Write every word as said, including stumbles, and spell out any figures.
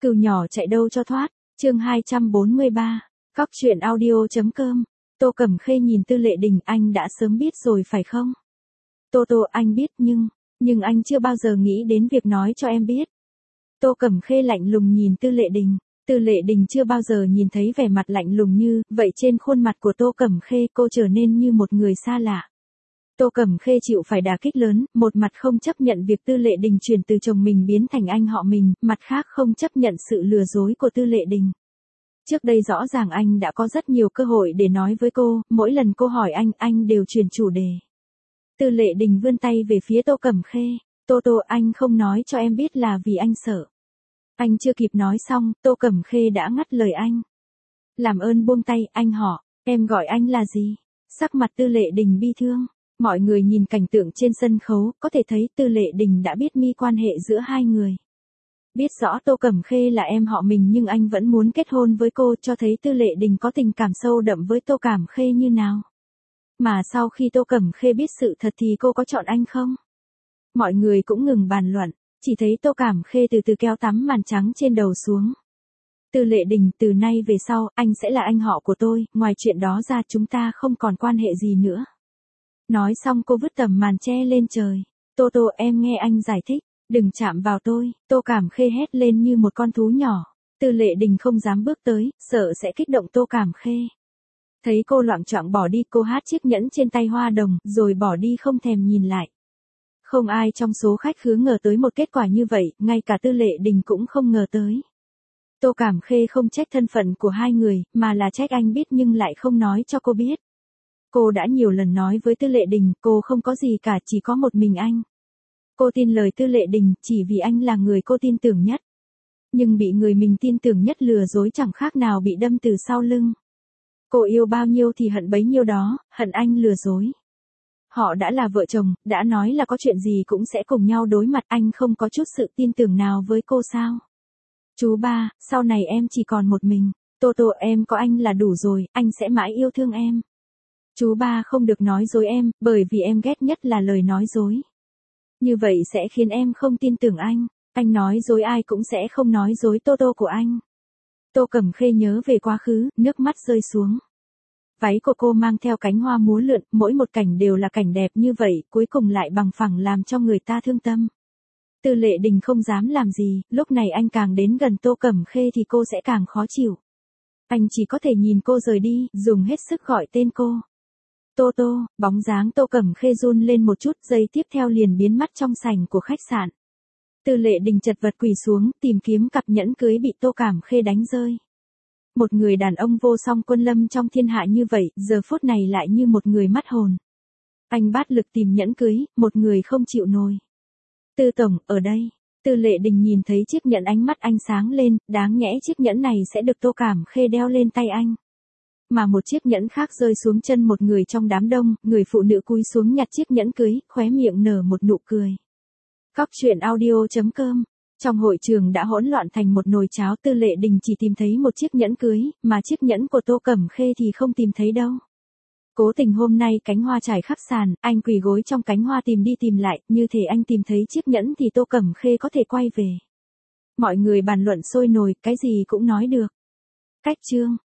Cừu nhỏ chạy đâu cho thoát, chương hai trăm bốn mươi ba, Cóc truyện audio.com. Tô Cẩm Khê nhìn Tư Lệ Đình, anh đã sớm biết rồi phải không? Tô Tô, anh biết nhưng, nhưng anh chưa bao giờ nghĩ đến việc nói cho em biết. Tô Cẩm Khê lạnh lùng nhìn Tư Lệ Đình. Tư Lệ Đình chưa bao giờ nhìn thấy vẻ mặt lạnh lùng như vậy trên khuôn mặt của Tô Cẩm Khê, cô trở nên như một người xa lạ. Tô Cẩm Khê chịu phải đả kích lớn, một mặt không chấp nhận việc Tư Lệ Đình chuyển từ chồng mình biến thành anh họ mình, mặt khác không chấp nhận sự lừa dối của Tư Lệ Đình. Trước đây rõ ràng anh đã có rất nhiều cơ hội để nói với cô, mỗi lần cô hỏi anh, anh đều chuyển chủ đề. Tư Lệ Đình vươn tay về phía Tô Cẩm Khê. Tô Tô, anh không nói cho em biết là vì anh sợ. Anh chưa kịp nói xong, Tô Cẩm Khê đã ngắt lời anh. Làm ơn buông tay, anh họ, em gọi anh là gì? Sắc mặt Tư Lệ Đình bi thương. Mọi người nhìn cảnh tượng trên sân khấu, có thể thấy Tư Lệ Đình đã biết mi quan hệ giữa hai người. Biết rõ Tô Cẩm Khê là em họ mình nhưng anh vẫn muốn kết hôn với cô, cho thấy Tư Lệ Đình có tình cảm sâu đậm với Tô Cẩm Khê như nào. Mà sau khi Tô Cẩm Khê biết sự thật thì cô có chọn anh không? Mọi người cũng ngừng bàn luận, chỉ thấy Tô Cẩm Khê từ từ kéo tấm màn trắng trên đầu xuống. Tư Lệ Đình, từ nay về sau, anh sẽ là anh họ của tôi, ngoài chuyện đó ra chúng ta không còn quan hệ gì nữa. Nói xong cô vứt tấm màn che lên trời. Tô Tô, em nghe anh giải thích, đừng chạm vào tôi. Tô Cẩm Khê hét lên như một con thú nhỏ. Tư Lệ Đình không dám bước tới, sợ sẽ kích động Tô Cẩm Khê. Thấy cô loạng choạng bỏ đi, cô hát chiếc nhẫn trên tay hoa đồng, rồi bỏ đi không thèm nhìn lại. Không ai trong số khách khứa ngờ tới một kết quả như vậy, ngay cả Tư Lệ Đình cũng không ngờ tới. Tô Cẩm Khê không trách thân phận của hai người, mà là trách anh biết nhưng lại không nói cho cô biết. Cô đã nhiều lần nói với Tư Lệ Đình, cô không có gì cả, chỉ có một mình anh. Cô tin lời Tư Lệ Đình, chỉ vì anh là người cô tin tưởng nhất. Nhưng bị người mình tin tưởng nhất lừa dối chẳng khác nào bị đâm từ sau lưng. Cô yêu bao nhiêu thì hận bấy nhiêu đó, hận anh lừa dối. Họ đã là vợ chồng, đã nói là có chuyện gì cũng sẽ cùng nhau đối mặt, anh không có chút sự tin tưởng nào với cô sao? Chú ba, sau này em chỉ còn một mình. Tô Tô, em có anh là đủ rồi, anh sẽ mãi yêu thương em. Chú ba không được nói dối em, bởi vì em ghét nhất là lời nói dối. Như vậy sẽ khiến em không tin tưởng anh. Anh nói dối ai cũng sẽ không nói dối Tô Tô của anh. Tô Cẩm Khê nhớ về quá khứ, nước mắt rơi xuống. Váy của cô mang theo cánh hoa múa lượn, mỗi một cảnh đều là cảnh đẹp như vậy, cuối cùng lại bằng phẳng làm cho người ta thương tâm. Tư Lệ Đình không dám làm gì, lúc này anh càng đến gần Tô Cẩm Khê thì cô sẽ càng khó chịu. Anh chỉ có thể nhìn cô rời đi, dùng hết sức gọi tên cô. Tô Tô, bóng dáng Tô Cẩm Khê run lên một chút, giây tiếp theo liền biến mất trong sảnh của khách sạn. Tư Lệ Đình chật vật quỳ xuống, tìm kiếm cặp nhẫn cưới bị Tô Cẩm Khê đánh rơi. Một người đàn ông vô song quân lâm trong thiên hạ như vậy, giờ phút này lại như một người mất hồn. Anh bát lực tìm nhẫn cưới, một người không chịu nổi. Tư tổng, ở đây. Tư Lệ Đình nhìn thấy chiếc nhẫn, ánh mắt anh sáng lên, đáng nhẽ chiếc nhẫn này sẽ được Tô Cẩm Khê đeo lên tay anh. Mà một chiếc nhẫn khác rơi xuống chân một người trong đám đông, người phụ nữ cúi xuống nhặt chiếc nhẫn cưới, khóe miệng nở một nụ cười. Cóc truyện audio.com. Trong hội trường đã hỗn loạn thành một nồi cháo, Tư Lệ Đình chỉ tìm thấy một chiếc nhẫn cưới, mà chiếc nhẫn của Tô Cẩm Khê thì không tìm thấy đâu. Cố tình hôm nay cánh hoa trải khắp sàn, anh quỳ gối trong cánh hoa tìm đi tìm lại, như thể anh tìm thấy chiếc nhẫn thì Tô Cẩm Khê có thể quay về. Mọi người bàn luận sôi nổi, cái gì cũng nói được. Cách chương.